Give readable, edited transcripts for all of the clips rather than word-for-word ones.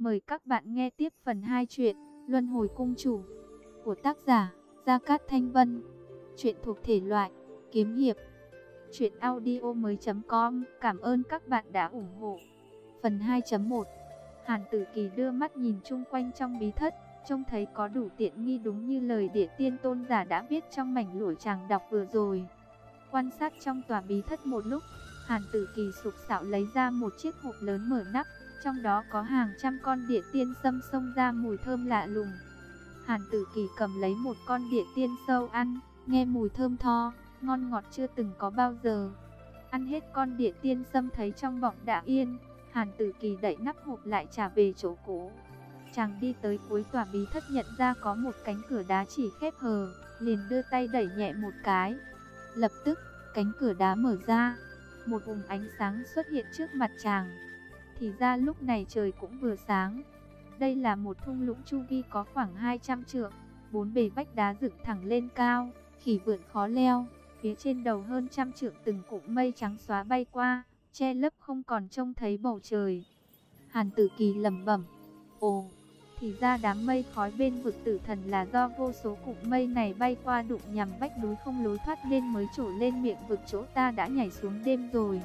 Mời các bạn nghe tiếp phần 2 truyện Luân Hồi Cung Chủ của tác giả Gia Cát Thanh Vân. Truyện thuộc thể loại kiếm hiệp. Truyệnaudiomoi.com. Cảm ơn các bạn đã ủng hộ. Phần 2.1. Hàn Tử Kỳ đưa mắt nhìn chung quanh trong bí thất, trông thấy có đủ tiện nghi đúng như lời Địa Tiên Tôn giả đã viết trong mảnh lụa chàng đọc vừa rồi. Quan sát trong tòa bí thất một lúc, Hàn Tử Kỳ sục sạo lấy ra một chiếc hộp lớn mở nắp, trong đó có hàng trăm con địa tiên sâm xông ra mùi thơm lạ lùng. Hàn Tử Kỳ cầm lấy một con địa tiên sâu ăn, nghe mùi thơm tho, ngon ngọt chưa từng có bao giờ. Ăn hết con địa tiên sâm thấy trong bụng đã yên, Hàn Tử Kỳ đậy nắp hộp lại trả về chỗ cũ. Chàng đi tới cuối tòa bí thất nhận ra có một cánh cửa đá chỉ khép hờ, liền đưa tay đẩy nhẹ một cái. Lập tức, cánh cửa đá mở ra, một vùng ánh sáng xuất hiện trước mặt chàng. Thì ra lúc này trời cũng vừa sáng. Đây là một thung lũng chu vi có khoảng 200 trượng, bốn bề vách đá dựng thẳng lên cao, khỉ vượn khó leo. Phía trên đầu hơn trăm trượng từng cụm mây trắng xóa bay qua, che lấp không còn trông thấy bầu trời. Hàn Tử Kỳ lẩm bẩm, ồ, thì ra đám mây khói bên vực tử thần là do vô số cụm mây này bay qua đụng nhằm vách núi không lối thoát nên mới trổ lên miệng vực chỗ ta đã nhảy xuống đêm rồi.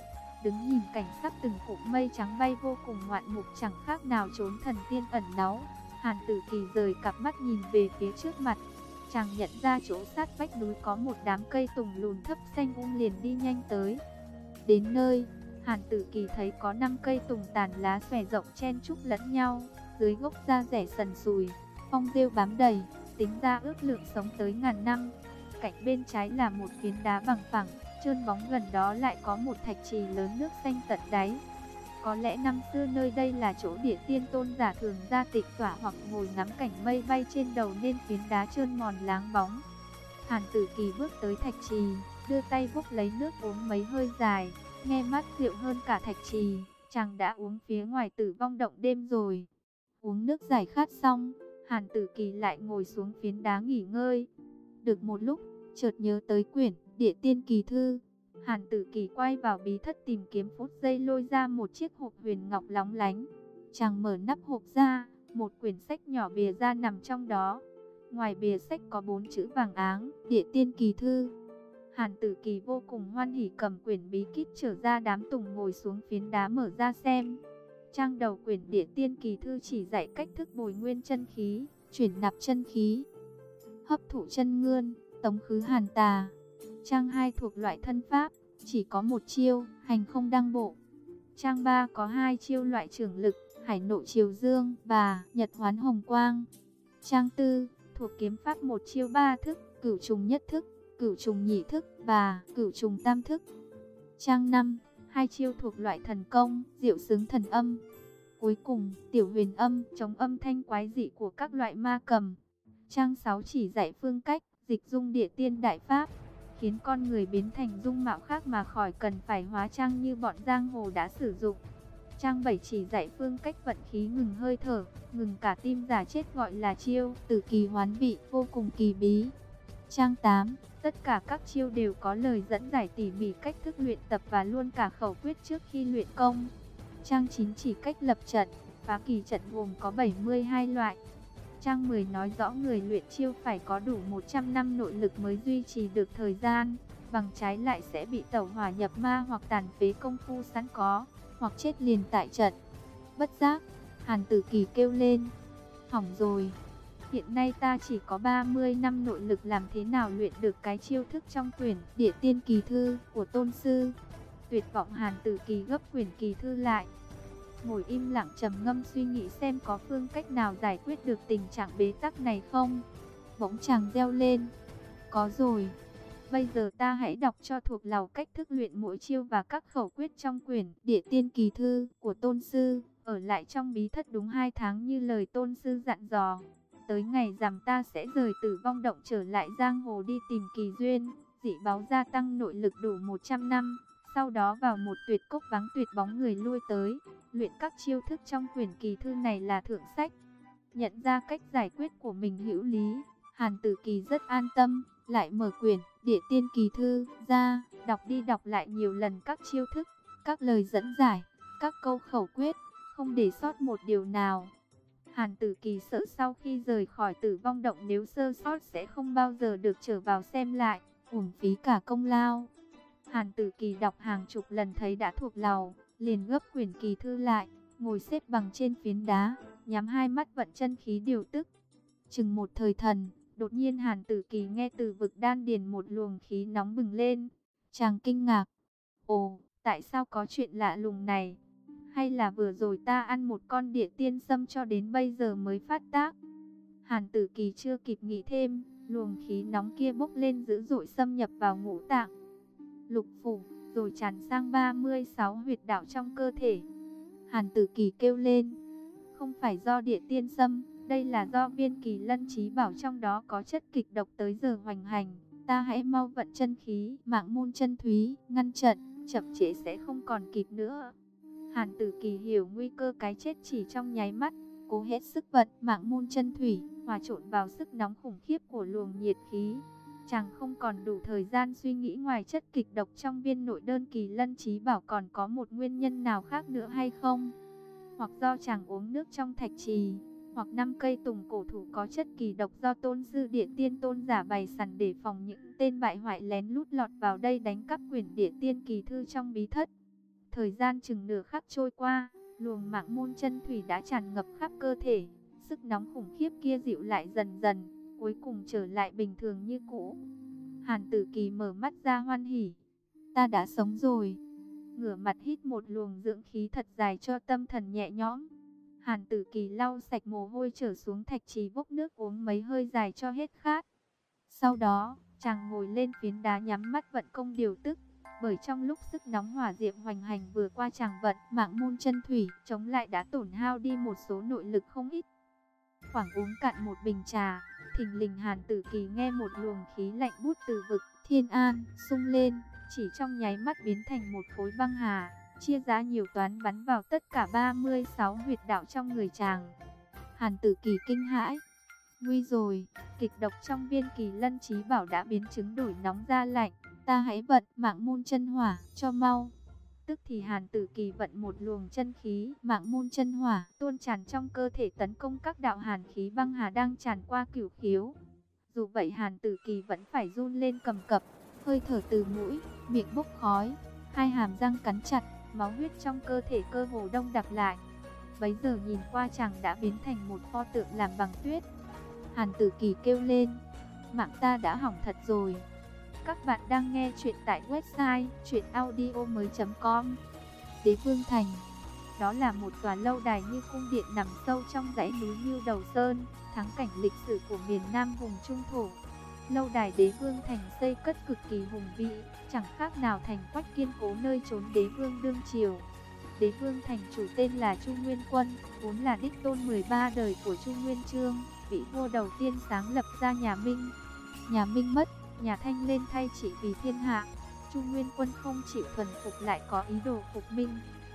Đứng nhìn cảnh sắc từng cụm mây trắng bay vô cùng ngoạn mục chẳng khác nào trốn thần tiên ẩn náu, Hàn Tử Kỳ rời cặp mắt nhìn về phía trước mặt. Chàng nhận ra chỗ sát vách núi có một đám cây tùng lùn thấp xanh liền đi nhanh tới. Đến nơi, Hàn Tử Kỳ thấy có 5 cây tùng tàn lá xòe rộng chen chúc lẫn nhau, dưới gốc da rẻ sần sùi, phong rêu bám đầy, tính ra ước lượng sống tới ngàn năm. Cạnh bên trái là một phiến đá bằng phẳng, trơn bóng, gần đó lại có một thạch trì lớn nước xanh tận đáy. Có lẽ năm xưa nơi đây là chỗ Địa Tiên Tôn giả thường ra tịnh tọa hoặc ngồi ngắm cảnh mây bay trên đầu nên phiến đá trơn mòn láng bóng. Hàn Tử Kỳ bước tới thạch trì, đưa tay vốc lấy nước uống mấy hơi dài, nghe mát rượu hơn cả thạch trì. Chàng đã uống phía ngoài Tử Vong Động đêm rồi. Uống nước giải khát xong, Hàn Tử Kỳ lại ngồi xuống phiến đá nghỉ ngơi. Được một lúc, chợt nhớ tới quyển Địa Tiên Kỳ Thư. Hàn Tử Kỳ quay vào bí thất tìm kiếm phút giây lôi ra một chiếc hộp huyền ngọc lóng lánh. Chàng mở nắp hộp ra, một quyển sách nhỏ bìa ra nằm trong đó. Ngoài bìa sách có 4 chữ vàng áng, Địa Tiên Kỳ Thư. Hàn Tử Kỳ vô cùng hoan hỉ cầm quyển bí kíp trở ra đám tùng ngồi xuống phiến đá mở ra xem. Trang đầu quyển Địa Tiên Kỳ Thư chỉ dạy cách thức bồi nguyên chân khí, chuyển nạp chân khí, hấp thụ chân ngươn, tống khứ hàn tà. Trang 2 thuộc loại thân pháp, chỉ có một chiêu, hành không đăng bộ. Trang 3 có 2 chiêu loại trưởng lực, hải nộ triều dương và nhật hoán hồng quang. Trang 4 thuộc kiếm pháp một chiêu 3 thức, cửu trùng nhất thức, cửu trùng nhị thức và cửu trùng tam thức. Trang 5 2 chiêu thuộc loại thần công, diệu xướng thần âm. Cuối cùng, tiểu huyền âm, chống âm thanh quái dị của các loại ma cầm. Trang 6 chỉ dạy phương cách dịch dung địa tiên đại pháp, khiến con người biến thành dung mạo khác mà khỏi cần phải hóa trang như bọn giang hồ đã sử dụng. Trang 7 chỉ dạy phương cách vận khí ngừng hơi thở, ngừng cả tim giả chết gọi là chiêu tử kỳ hoán vị, vô cùng kỳ bí. Trang 8, tất cả các chiêu đều có lời dẫn giải tỉ mỉ cách thức luyện tập và luôn cả khẩu quyết trước khi luyện công. Trang 9 chỉ cách lập trận, phá kỳ trận gồm có 72 loại. Trang 10 nói rõ người luyện chiêu phải có đủ 100 năm nội lực mới duy trì được thời gian, bằng trái lại sẽ bị tẩu hỏa nhập ma hoặc tàn phế công phu sẵn có, hoặc chết liền tại trận. Bất giác, Hàn Tử Kỳ kêu lên, hỏng rồi, hiện nay ta chỉ có 30 năm nội lực, làm thế nào luyện được cái chiêu thức trong quyển Địa Tiên Kỳ Thư của tôn sư. Tuyệt vọng, Hàn Tử Kỳ gấp quyển kỳ thư lại, ngồi im lặng trầm ngâm suy nghĩ xem có phương cách nào giải quyết được tình trạng bế tắc này không. Bỗng chàng reo lên, có rồi, bây giờ ta hãy đọc cho thuộc lòng cách thức luyện mỗi chiêu và các khẩu quyết trong quyển Địa Tiên Kỳ Thư của tôn sư. Ở lại trong bí thất đúng 2 tháng như lời tôn sư dặn dò. Tới ngày rằm ta sẽ rời Tử Vong Động trở lại giang hồ đi tìm kỳ duyên, dị báo gia tăng nội lực đủ 100 năm. Sau đó vào một tuyệt cốc vắng tuyệt bóng người lui tới, luyện các chiêu thức trong quyển kỳ thư này là thượng sách. Nhận ra cách giải quyết của mình hữu lý, Hàn Tử Kỳ rất an tâm, lại mở quyển Địa Tiên Kỳ Thư ra, đọc đi đọc lại nhiều lần các chiêu thức, các lời dẫn giải, các câu khẩu quyết, không để sót một điều nào. Hàn Tử Kỳ sợ sau khi rời khỏi Tử Vong Động nếu sơ sót sẽ không bao giờ được trở vào xem lại, uổng phí cả công lao. Hàn Tử Kỳ đọc hàng chục lần thấy đã thuộc lòng, liền gấp quyển kỳ thư lại, ngồi xếp bằng trên phiến đá, nhắm hai mắt vận chân khí điều tức. Chừng một thời thần, đột nhiên Hàn Tử Kỳ nghe từ vực đan điền một luồng khí nóng bừng lên. Chàng kinh ngạc, ồ, tại sao có chuyện lạ lùng này? Hay là vừa rồi ta ăn một con địa tiên sâm cho đến bây giờ mới phát tác? Hàn Tử Kỳ chưa kịp nghĩ thêm, luồng khí nóng kia bốc lên dữ dội xâm nhập vào ngũ tạng, lục phủ, rồi tràn sang 36 huyệt đạo trong cơ thể. Hàn Tử Kỳ kêu lên, không phải do địa tiên sâm, đây là do viên kỳ lân trí bảo trong đó có chất kịch độc tới giờ hoành hành. Ta hãy mau vận chân khí, mạng môn chân thúy, ngăn trận, chậm trễ sẽ không còn kịp nữa. Hàn Tử Kỳ hiểu nguy cơ cái chết chỉ trong nháy mắt, cố hết sức vận mạng môn chân thủy, hòa trộn vào sức nóng khủng khiếp của luồng nhiệt khí. Chàng không còn đủ thời gian suy nghĩ ngoài chất kịch độc trong viên nội đơn kỳ lân trí bảo còn có một nguyên nhân nào khác nữa hay không? Hoặc do chàng uống nước trong thạch trì, hoặc 5 cây tùng cổ thụ có chất kỳ độc do tôn sư địa tiên tôn giả bày sẵn để phòng những tên bại hoại lén lút lọt vào đây đánh cắp quyển địa tiên kỳ thư trong bí thất. Thời gian chừng nửa khắc trôi qua, luồng mạng môn chân thủy đã tràn ngập khắp cơ thể, sức nóng khủng khiếp kia dịu lại dần dần, cuối cùng trở lại bình thường như cũ. Hàn Tử Kỳ mở mắt ra hoan hỉ, ta đã sống rồi. Ngửa mặt hít một luồng dưỡng khí thật dài cho tâm thần nhẹ nhõm. Hàn Tử Kỳ lau sạch mồ hôi trở xuống thạch trì vốc nước uống mấy hơi dài cho hết khát. Sau đó, chàng ngồi lên phiến đá nhắm mắt vận công điều tức. Bởi trong lúc sức nóng hỏa diệm hoành hành vừa qua chàng vận mạng môn chân thủy, chống lại đã tổn hao đi một số nội lực không ít. Khoảng uống cạn một bình trà, thình lình Hàn Tử Kỳ nghe một luồng khí lạnh bút từ vực Thiên An xung lên, chỉ trong nháy mắt biến thành một khối băng hà, chia ra nhiều toán bắn vào tất cả 36 huyệt đạo trong người chàng. Hàn Tử Kỳ kinh hãi, nguy rồi, kịch độc trong viên kỳ lân trí bảo đã biến chứng đổi nóng ra lạnh, ta hãy vận mạng môn chân hỏa cho mau. Tức thì Hàn Tử Kỳ vận một luồng chân khí mạng môn chân hỏa tuôn tràn trong cơ thể tấn công các đạo hàn khí băng hà đang tràn qua cửu khiếu. Dù vậy Hàn Tử Kỳ vẫn phải run lên cầm cập, hơi thở từ mũi, miệng bốc khói, hai hàm răng cắn chặt, máu huyết trong cơ thể cơ hồ đông đặc lại. Bấy giờ nhìn qua chàng đã biến thành một pho tượng làm bằng tuyết. Hàn Tử Kỳ kêu lên, mạng ta đã hỏng thật rồi. Các bạn đang nghe chuyện tại website chuyenaudio.com. Đế Vương Thành, đó là một tòa lâu đài như cung điện nằm sâu trong dãy núi Ngưu Đầu Sơn, thắng cảnh lịch sử của miền Nam vùng Trung Thổ. Lâu đài Đế Vương Thành xây cất cực kỳ hùng vĩ, chẳng khác nào thành quách kiên cố nơi trốn đế vương đương triều. Đế Vương Thành chủ tên là Chu Nguyên Quân, vốn là đích tôn 13 đời của Chu Nguyên Chương, vị vua đầu tiên sáng lập ra nhà Minh. Nhà Minh mất, nhà Thanh lên thay trị vì thiên hạ. Chu Nguyên Quân không chịu thuần phục lại có ý đồ phục minh,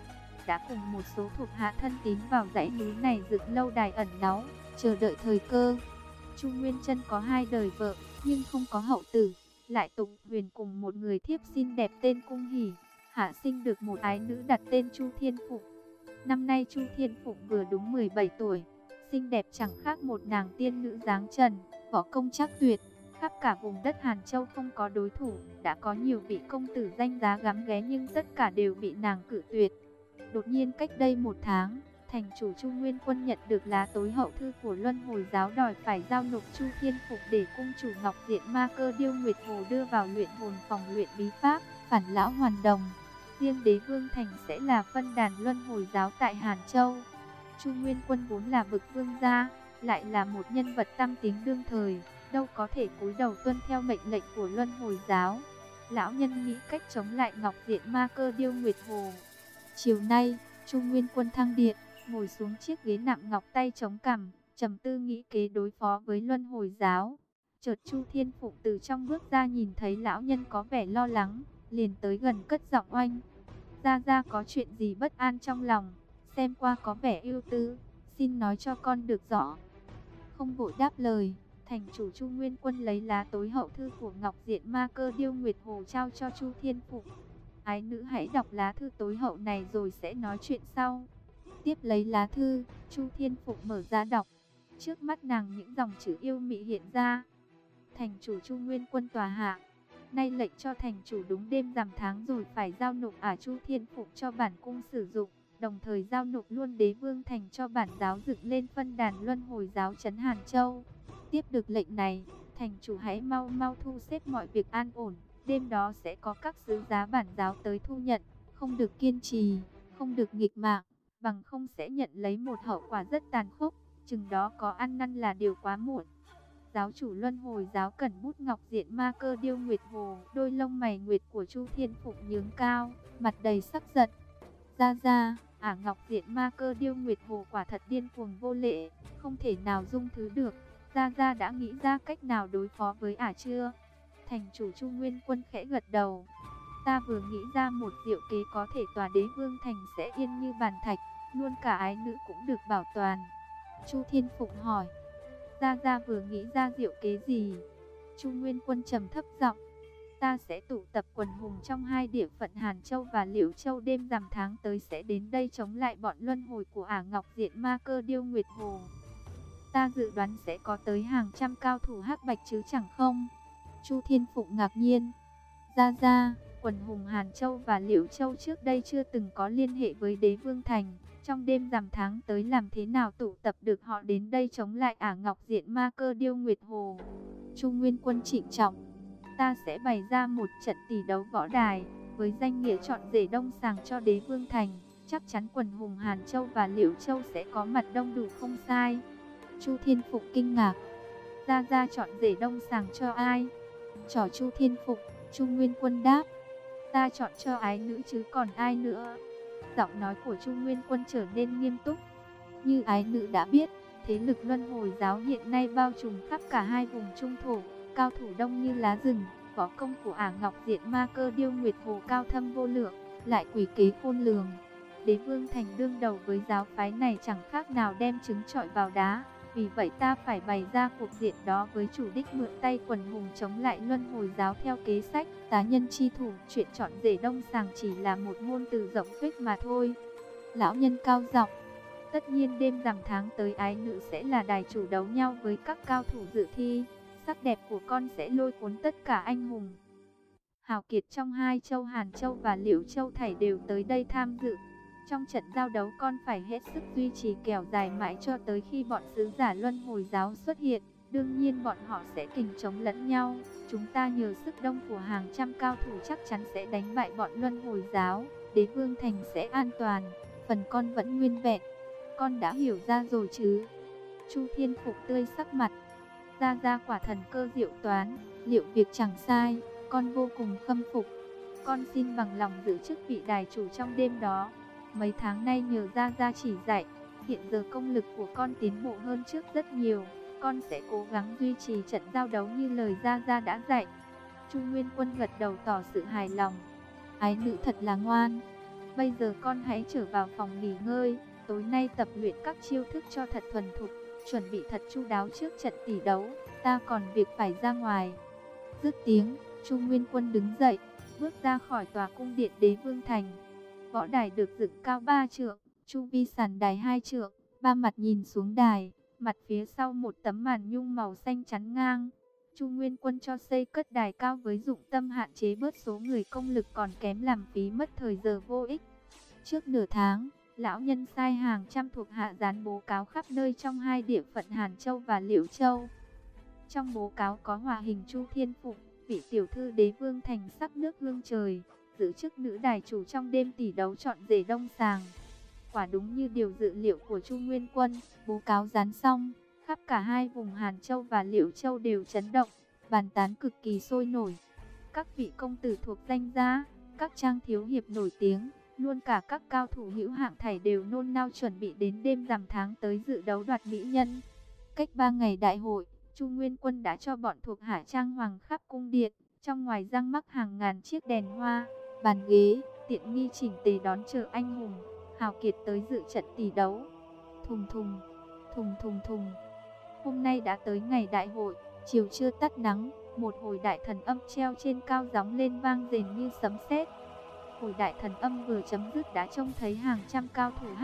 đã cùng một số thuộc hạ thân tín vào dãy núi này dựng lâu đài ẩn náu, chờ đợi thời cơ. Chu Nguyên Chân có 2 đời vợ, nhưng không có hậu tử, lại tục huyền cùng một người thiếp xinh đẹp tên Cung Hỉ, hạ sinh được một ái nữ đặt tên Chu Thiên Phụng. Năm nay Chu Thiên Phụng vừa đúng 17 tuổi, xinh đẹp chẳng khác một nàng tiên nữ dáng trần, võ công chắc tuyệt. Khắp cả vùng đất Hàn Châu không có đối thủ, đã có nhiều vị công tử danh giá gắm ghé nhưng tất cả đều bị nàng cự tuyệt. Đột nhiên cách đây 1 tháng, thành chủ Chu Nguyên Quân nhận được lá tối hậu thư của Luân Hồi giáo đòi phải giao nộp Chu Thiên Phục để cung chủ Ngọc Diện Ma Cơ Điêu Nguyệt Hồ đưa vào luyện hồn phòng luyện bí pháp, phản lão hoàn đồng. Riêng Đế Vương Thành sẽ là phân đàn Luân Hồi giáo tại Hàn Châu. Chu Nguyên Quân vốn là bậc vương gia, lại là một nhân vật tăm tiếng đương thời, đâu có thể cúi đầu tuân theo mệnh lệnh của Luân Hồi giáo. Lão nhân nghĩ cách chống lại Ngọc Diện Ma Cơ Điêu Nguyệt Hồ. Chiều nay, Chu Nguyên Quân thăng điện, ngồi xuống chiếc ghế nặng ngọc, tay chống cằm, trầm tư nghĩ kế đối phó với Luân Hồi giáo. Chợt Chu Thiên Phụng từ trong bước ra, nhìn thấy lão nhân có vẻ lo lắng, liền tới gần cất giọng oanh: "Gia có chuyện gì bất an trong lòng, xem qua có vẻ ưu tư, xin nói cho con được rõ." Không vội đáp lời, thành chủ Chu Nguyên Quân lấy lá tối hậu thư của Ngọc Diện Ma Cơ Điêu Nguyệt Hồ trao cho Chu Thiên Phụng. "Ái nữ hãy đọc lá thư tối hậu này rồi sẽ nói chuyện sau." Tiếp lấy lá thư, Chu Thiên Phụng mở ra đọc. Trước mắt nàng những dòng chữ yêu mị hiện ra. Thành chủ Chu Nguyên Quân tòa hạ, nay lệnh cho thành chủ đúng đêm rằm tháng rồi phải giao nộp Chu Thiên Phụng cho bản cung sử dụng, đồng thời giao nộp luôn Đế Vương Thành cho bản giáo dựng lên phân đàn luân hồi giáo trấn Hàn Châu. Tiếp được lệnh này, thành chủ hãy mau mau thu xếp mọi việc an ổn, đêm đó sẽ có các sứ giá bản giáo tới thu nhận, không được kiên trì, không được nghịch mạng, bằng không sẽ nhận lấy một hậu quả rất tàn khốc, chừng đó có ăn năn là điều quá muộn. Giáo chủ luân hồi giáo cẩn bút ngọc diện ma cơ điêu nguyệt hồ, đôi lông mày nguyệt của Chu Thiên Phụng nhướng cao, mặt đầy sắc giận. Ra, ngọc diện ma cơ điêu nguyệt hồ quả thật điên cuồng vô lễ, không thể nào dung thứ được. Ra đã nghĩ ra cách nào đối phó với chưa? Thành chủ Chu Nguyên Quân khẽ gật đầu. Ta vừa nghĩ ra một diệu kế có thể tòa Đế Vương Thành sẽ yên như bàn thạch, luôn cả ái nữ cũng được bảo toàn. Chu Thiên Phụng hỏi. Ra vừa nghĩ ra diệu kế gì? Chu Nguyên Quân trầm thấp giọng. Ta sẽ tụ tập quần hùng trong hai địa phận Hàn Châu và Liễu Châu, đêm rằm tháng tới sẽ đến đây chống lại bọn luân hồi của Ngọc Diện Ma Cơ Điêu Nguyệt Hồ. Ta dự đoán sẽ có tới hàng trăm cao thủ hắc bạch chứ chẳng không? Chu Thiên Phụng ngạc nhiên. Ra, quần hùng Hàn Châu và Liễu Châu trước đây chưa từng có liên hệ với Đế Vương Thành. Trong đêm rằm tháng tới làm thế nào tụ tập được họ đến đây chống lại Ngọc Diện Ma Cơ Điêu Nguyệt Hồ? Chu Nguyên Quân trịnh trọng. Ta sẽ bày ra một trận tỷ đấu võ đài, với danh nghĩa chọn rể đông sàng cho Đế Vương Thành. Chắc chắn quần hùng Hàn Châu và Liễu Châu sẽ có mặt đông đủ không sai. Chu Thiên Phụng kinh ngạc. Ra chọn rể đông sàng cho ai? Cho Chu Thiên Phụng. Chu Nguyên Quân đáp. Ta chọn cho ái nữ chứ còn ai nữa? Giọng nói của Chu Nguyên Quân trở nên nghiêm túc. Như ái nữ đã biết, thế lực luân hồi giáo hiện nay bao trùm khắp cả hai vùng trung thổ, cao thủ đông như lá rừng. Võ công của Ngọc Diện Ma Cơ Điêu Nguyệt Hồ cao thâm vô lượng, lại quỷ kế khôn lường. Đế Vương Thành đương đầu với giáo phái này chẳng khác nào đem trứng trọi vào đá. Vì vậy ta phải bày ra cuộc diện đó với chủ đích mượn tay quần hùng chống lại luân hồi giáo theo kế sách tá nhân chi thủ. Chuyện chọn rể đông sàng chỉ là một ngôn từ rộng thuyết mà thôi. Lão nhân cao giọng. Tất nhiên đêm rằm tháng tới ái nữ sẽ là đài chủ đấu nhau với các cao thủ dự thi. Sắc đẹp của con sẽ lôi cuốn tất cả anh hùng hào kiệt trong hai châu Hàn Châu và Liễu Châu thảy đều tới đây tham dự. Trong trận giao đấu con phải hết sức duy trì kẻo dài mãi cho tới khi bọn sứ giả luân hồi giáo xuất hiện. Đương nhiên bọn họ sẽ kình chống lẫn nhau. Chúng ta nhờ sức đông của hàng trăm cao thủ chắc chắn sẽ đánh bại bọn luân hồi giáo. Đế Vương Thành sẽ an toàn. Phần con vẫn nguyên vẹn. Con đã hiểu ra rồi chứ? Chu Thiên Phụng tươi sắc mặt. Ra quả thần cơ diệu toán. Liệu việc chẳng sai, con vô cùng khâm phục. Con xin bằng lòng giữ chức vị đài chủ trong đêm đó. Mấy tháng nay nhờ Ra chỉ dạy, hiện giờ công lực của con tiến bộ hơn trước rất nhiều. Con sẽ cố gắng duy trì trận giao đấu như lời Ra đã dạy. Chu Nguyên Quân gật đầu tỏ sự hài lòng. Ái nữ thật là ngoan. Bây giờ con hãy trở vào phòng nghỉ ngơi. Tối nay tập luyện các chiêu thức cho thật thuần thục, chuẩn bị thật chu đáo trước trận tỷ đấu. Ta còn việc phải ra ngoài. Dứt tiếng, Chu Nguyên Quân đứng dậy, bước ra khỏi tòa cung điện Đế Vương Thành. Võ đài được dựng cao 3 trượng, chu vi sàn đài 2 trượng, ba mặt nhìn xuống đài, mặt phía sau một tấm màn nhung màu xanh chắn ngang. Chu Nguyên Quân cho xây cất đài cao với dụng tâm hạn chế bớt số người công lực còn kém làm phí mất thời giờ vô ích. Trước nửa tháng, lão nhân sai hàng trăm thuộc hạ dán bố cáo khắp nơi trong hai địa phận Hàn Châu và Liễu Châu. Trong bố cáo có họa hình Chu Thiên Phụng, vị tiểu thư Đế Vương Thành sắc nước hương trời, giữ chức nữ đài chủ trong đêm tỷ đấu chọn rể đông sàng. Quả đúng như điều dự liệu của Chu Nguyên Quân, bố cáo dán xong, khắp cả hai vùng Hàn Châu và Liễu Châu đều chấn động, bàn tán cực kỳ sôi nổi. Các vị công tử thuộc danh gia, các trang thiếu hiệp nổi tiếng, luôn cả các cao thủ hữu hạng thảy đều nôn nao chuẩn bị đến đêm rằm tháng tới dự đấu đoạt mỹ nhân. Cách 3 ngày đại hội, Chu Nguyên Quân đã cho bọn thuộc hạ trang hoàng khắp cung điện, trong ngoài răng mắc hàng ngàn chiếc đèn hoa, bàn ghế, tiện nghi chỉnh tề đón chờ anh hùng hào kiệt tới dự trận tỷ đấu. Thùng thùng, thùng thùng thùng. Hôm nay đã tới ngày đại hội, chiều chưa tắt nắng, một hồi đại thần âm treo trên cao gióng lên vang rền như sấm sét. Hồi đại thần âm vừa chấm dứt đã trông thấy hàng trăm cao thủ hắc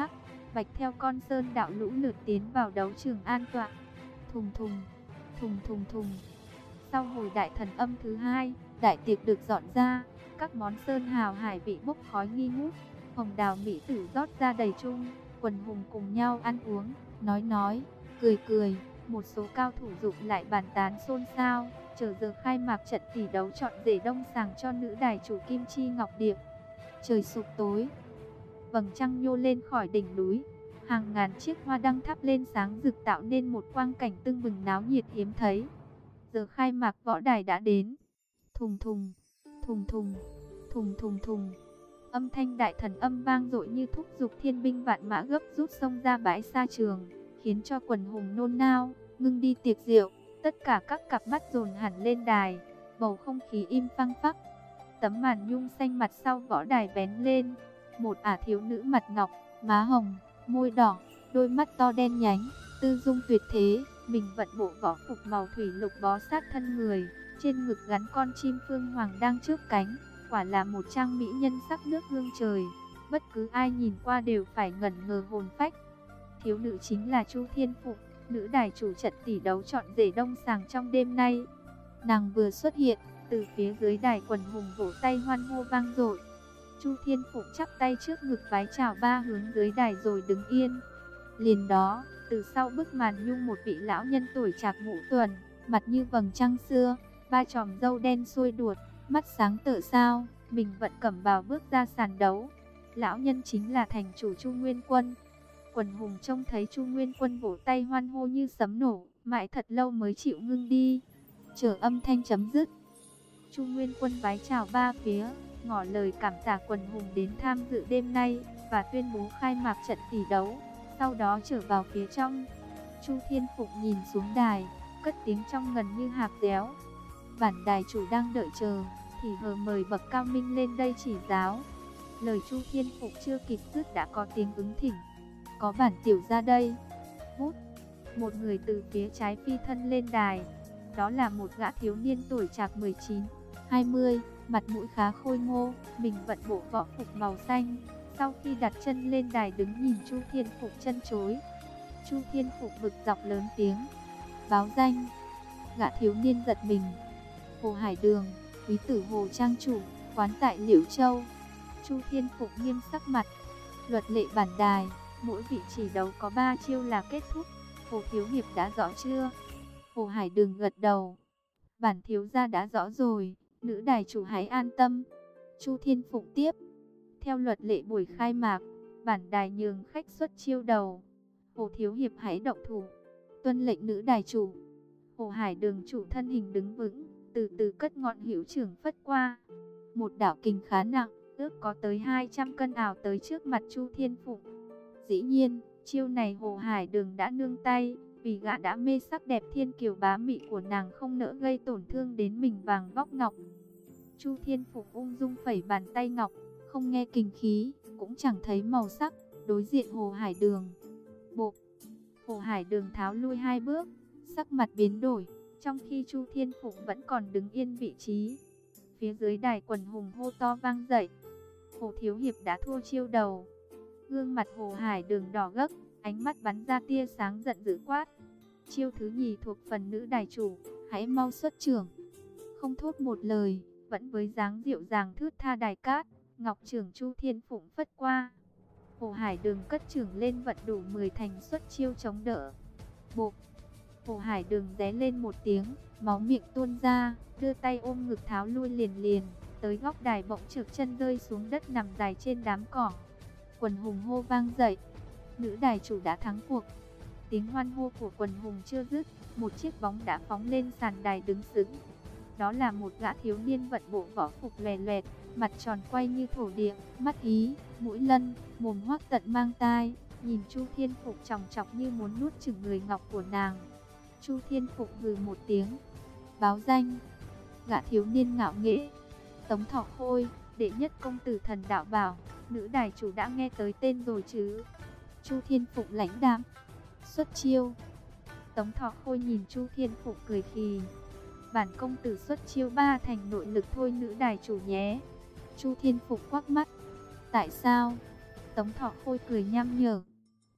Bạch theo con sơn đạo lũ lượt tiến vào đấu trường an tọa. Thùng thùng, thùng thùng thùng. Sau hồi đại thần âm thứ hai, đại tiệc được dọn ra, các món sơn hào hải vị bốc khói nghi ngút, hồng đào mỹ tử rót ra đầy chung, quần hùng cùng nhau ăn uống, nói, cười, một số cao thủ dụng lại bàn tán xôn xao, chờ giờ khai mạc trận tỷ đấu chọn rể đông sàng cho nữ đài chủ Kim Chi Ngọc Điệp. Trời sụp tối, vầng trăng nhô lên khỏi đỉnh núi, hàng ngàn chiếc hoa đăng thắp lên sáng rực tạo nên một quang cảnh tưng bừng náo nhiệt hiếm thấy. Giờ khai mạc võ đài đã đến. Thùng thùng, thùng thùng, thùng thùng thùng. Âm thanh đại thần âm vang dội như thúc giục thiên binh vạn mã gấp rút xông ra bãi sa trường, khiến cho quần hùng nôn nao, ngưng đi tiệc rượu. Tất cả các cặp mắt dồn hẳn lên đài, bầu không khí im phăng phắc. Tấm màn nhung xanh mặt sau võ đài vén lên, một ả thiếu nữ mặt ngọc, má hồng, môi đỏ, đôi mắt to đen nhánh, tư dung tuyệt thế. Mình vận bộ võ phục màu thủy lục bó sát thân người, trên ngực gắn con chim phương hoàng đang chớp cánh, quả là một trang mỹ nhân sắc nước hương trời, bất cứ ai nhìn qua đều phải ngẩn ngơ hồn phách. Thiếu nữ chính là Chu Thiên Phụng, nữ đài chủ trận tỷ đấu chọn rể đông sàng trong đêm nay. Nàng vừa xuất hiện, từ phía dưới đài quần hùng vỗ tay hoan hô vang dội. Chu Thiên Phụng chắp tay trước ngực vái chào ba hướng dưới đài rồi đứng yên. Liền đó, từ sau bức màn nhung một vị lão nhân tuổi trạc ngũ tuần, mặt như vầng trăng xưa, ba chòm râu đen xuôi đuột, mắt sáng tựa sao, mình vận cẩm bào bước ra sàn đấu. Lão nhân chính là thành chủ Chu Nguyên Quân. Quần hùng trông thấy Chu Nguyên Quân vỗ tay hoan hô như sấm nổ, mãi thật lâu mới chịu ngưng đi. Chờ âm thanh chấm dứt, Chu Nguyên Quân vái chào ba phía, ngỏ lời cảm tạ quần hùng đến tham dự đêm nay và tuyên bố khai mạc trận tỷ đấu. Sau đó trở vào phía trong. Chu Thiên Phụng nhìn xuống đài, cất tiếng trong ngần như hạc réo. Bản đài chủ đang đợi chờ, thì hờ mời bậc cao minh lên đây chỉ giáo. Lời Chu Thiên Phụng chưa kịp dứt đã có tiếng ứng thỉnh. Có bản tiểu ra đây. Bút. Một người từ phía trái phi thân lên đài. Đó là một gã thiếu niên tuổi trạc 19, 20, mặt mũi khá khôi ngô, mình vận bộ võ phục màu xanh. Sau khi đặt chân lên đài đứng nhìn Chu Thiên Phụng chân chối. Chu Thiên Phụng bực dọc lớn tiếng. Báo danh. Gã thiếu niên giật mình. Hồ Hải Đường, quý tử Hồ Trang chủ, quán tại Liễu Châu. Chu Thiên Phụng nghiêm sắc mặt. Luật lệ bản đài, mỗi vị chỉ đấu có 3 chiêu là kết thúc. Hồ thiếu hiệp đã rõ chưa? Hồ Hải Đường gật đầu. Bản thiếu gia đã rõ rồi, nữ đài chủ hãy an tâm. Chu Thiên Phụng tiếp. Theo luật lệ buổi khai mạc, bản đài nhường khách xuất chiêu đầu. Hồ thiếu hiệp hãy động thủ. Tuân lệnh nữ đài chủ. Hồ Hải Đường chủ thân hình đứng vững, từ từ cất ngọn hữu trưởng phất qua. Một đạo kình khá nặng, ước có tới 200 cân ảo tới trước mặt Chu Thiên Phụng. Dĩ nhiên, chiêu này Hồ Hải Đường đã nương tay, vì gã đã mê sắc đẹp thiên kiều bá mị của nàng không nỡ gây tổn thương đến mình vàng vóc ngọc. Chu Thiên Phụng ung dung phẩy bàn tay ngọc, không nghe kình khí, cũng chẳng thấy màu sắc, đối diện Hồ Hải Đường. Bộp! Hồ Hải Đường tháo lui 2 bước, sắc mặt biến đổi, trong khi Chu Thiên Phụng vẫn còn đứng yên vị trí. Phía dưới đài quần hùng hô to vang dậy. Hồ thiếu hiệp đã thua chiêu đầu. Gương mặt Hồ Hải Đường đỏ gấp, ánh mắt bắn ra tia sáng giận dữ quát. Chiêu thứ nhì thuộc phần nữ đài chủ, hãy mau xuất trưởng. Không thốt một lời, vẫn với dáng dịu dàng thướt tha đài cát, ngọc trưởng Chu Thiên Phụng phất qua. Hồ Hải Đường cất trưởng lên vận đủ 10 thành xuất chiêu chống đỡ. Bộp! Hồ Hải Đường ré lên một tiếng, máu miệng tuôn ra, đưa tay ôm ngực tháo lui liền, tới góc đài bỗng trượt chân rơi xuống đất nằm dài trên đám cỏ. Quần hùng hô vang dậy. Nữ đài chủ đã thắng cuộc. Tiếng hoan hô của quần hùng chưa dứt, một chiếc bóng đã phóng lên sàn đài đứng sững. Đó là một gã thiếu niên vận bộ võ phục lòe loẹt, mặt tròn quay như thổ địa, mắt hí, mũi lân, mồm hoác tận mang tai, nhìn Chu Thiên Phụng chòng chọc như muốn nuốt chửng người ngọc của nàng. Chu Thiên Phụng hừ một tiếng. Báo danh. Gã thiếu niên ngạo nghễ. Tống Thọ Khôi, đệ nhất công tử Thần Đạo Bảo, nữ đài chủ đã nghe tới tên rồi chứ? Chu Thiên Phụng lãnh đạm. Xuất chiêu. Tống Thọ Khôi nhìn Chu Thiên Phụng cười khì. Bản công tử xuất chiêu 3 thành nội lực thôi nữ đài chủ nhé. Chu Thiên Phụng quắc mắt. Tại sao? Tống Thọ Khôi cười nham nhở.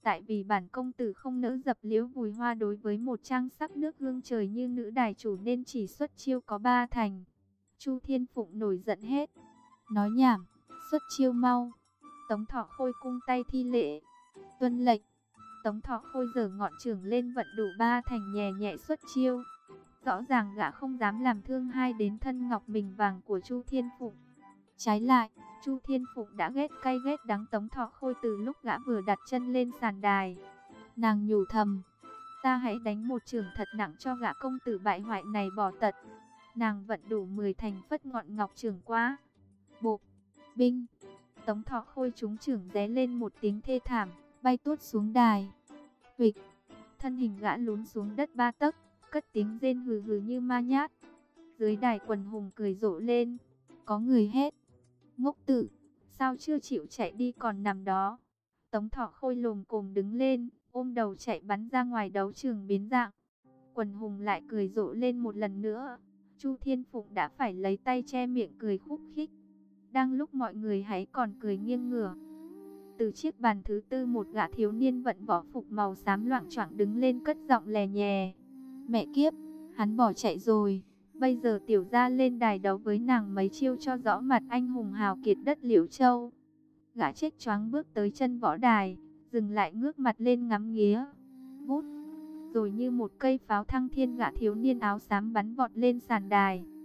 Tại vì bản công tử không nỡ dập liễu vùi hoa đối với một trang sắc nước hương trời như nữ đài chủ nên chỉ xuất chiêu có 3 thành. Chu Thiên Phụng nổi giận hết. Nói nhảm, xuất chiêu mau. Tống Thọ Khôi cung tay thi lễ. Tuân lệnh. Tống Thọ Khôi giở ngọn chưởng lên vận đủ 3 thành nhẹ nhẹ xuất chiêu. Rõ ràng gã không dám làm thương hai đến thân ngọc mình vàng của Chu Thiên Phụng. Trái lại, Chu Thiên Phụng đã ghét cay ghét đắng Tống Thọ Khôi từ lúc gã vừa đặt chân lên sàn đài. Nàng nhủ thầm, ta hãy đánh một chưởng thật nặng cho gã công tử bại hoại này bỏ tật. Nàng vận đủ 10 thành phất ngọn ngọc chưởng qua. Bộp, binh. Tống Thọ Khôi trúng chưởng ré lên một tiếng thê thảm, bay tuốt xuống đài. Huỵch, thân hình gã lún xuống đất 3 tấc, cất tiếng rên hừ hừ như ma nhát. Dưới đài quần hùng cười rộ lên, có người hét: ngốc tử, sao chưa chịu chạy đi còn nằm đó. Tống Thọ Khôi lồm cồm đứng lên, ôm đầu chạy bắn ra ngoài đấu trường biến dạng. Quần hùng lại cười rộ lên một lần nữa. Chu Thiên Phụng đã phải lấy tay che miệng cười khúc khích. Đang lúc mọi người hãy còn cười nghiêng ngửa, từ chiếc bàn thứ tư một gã thiếu niên vận võ phục màu xám loạng choạng đứng lên cất giọng lè nhè: mẹ kiếp, hắn bỏ chạy rồi. Bây giờ tiểu gia lên đài đấu với nàng mấy chiêu cho rõ mặt anh hùng hào kiệt đất Liễu Châu. Gã chết choáng bước tới chân võ đài, dừng lại ngước mặt lên ngắm nghía. Vút, rồi như một cây pháo thăng thiên gã thiếu niên áo xám bắn vọt lên sàn đài.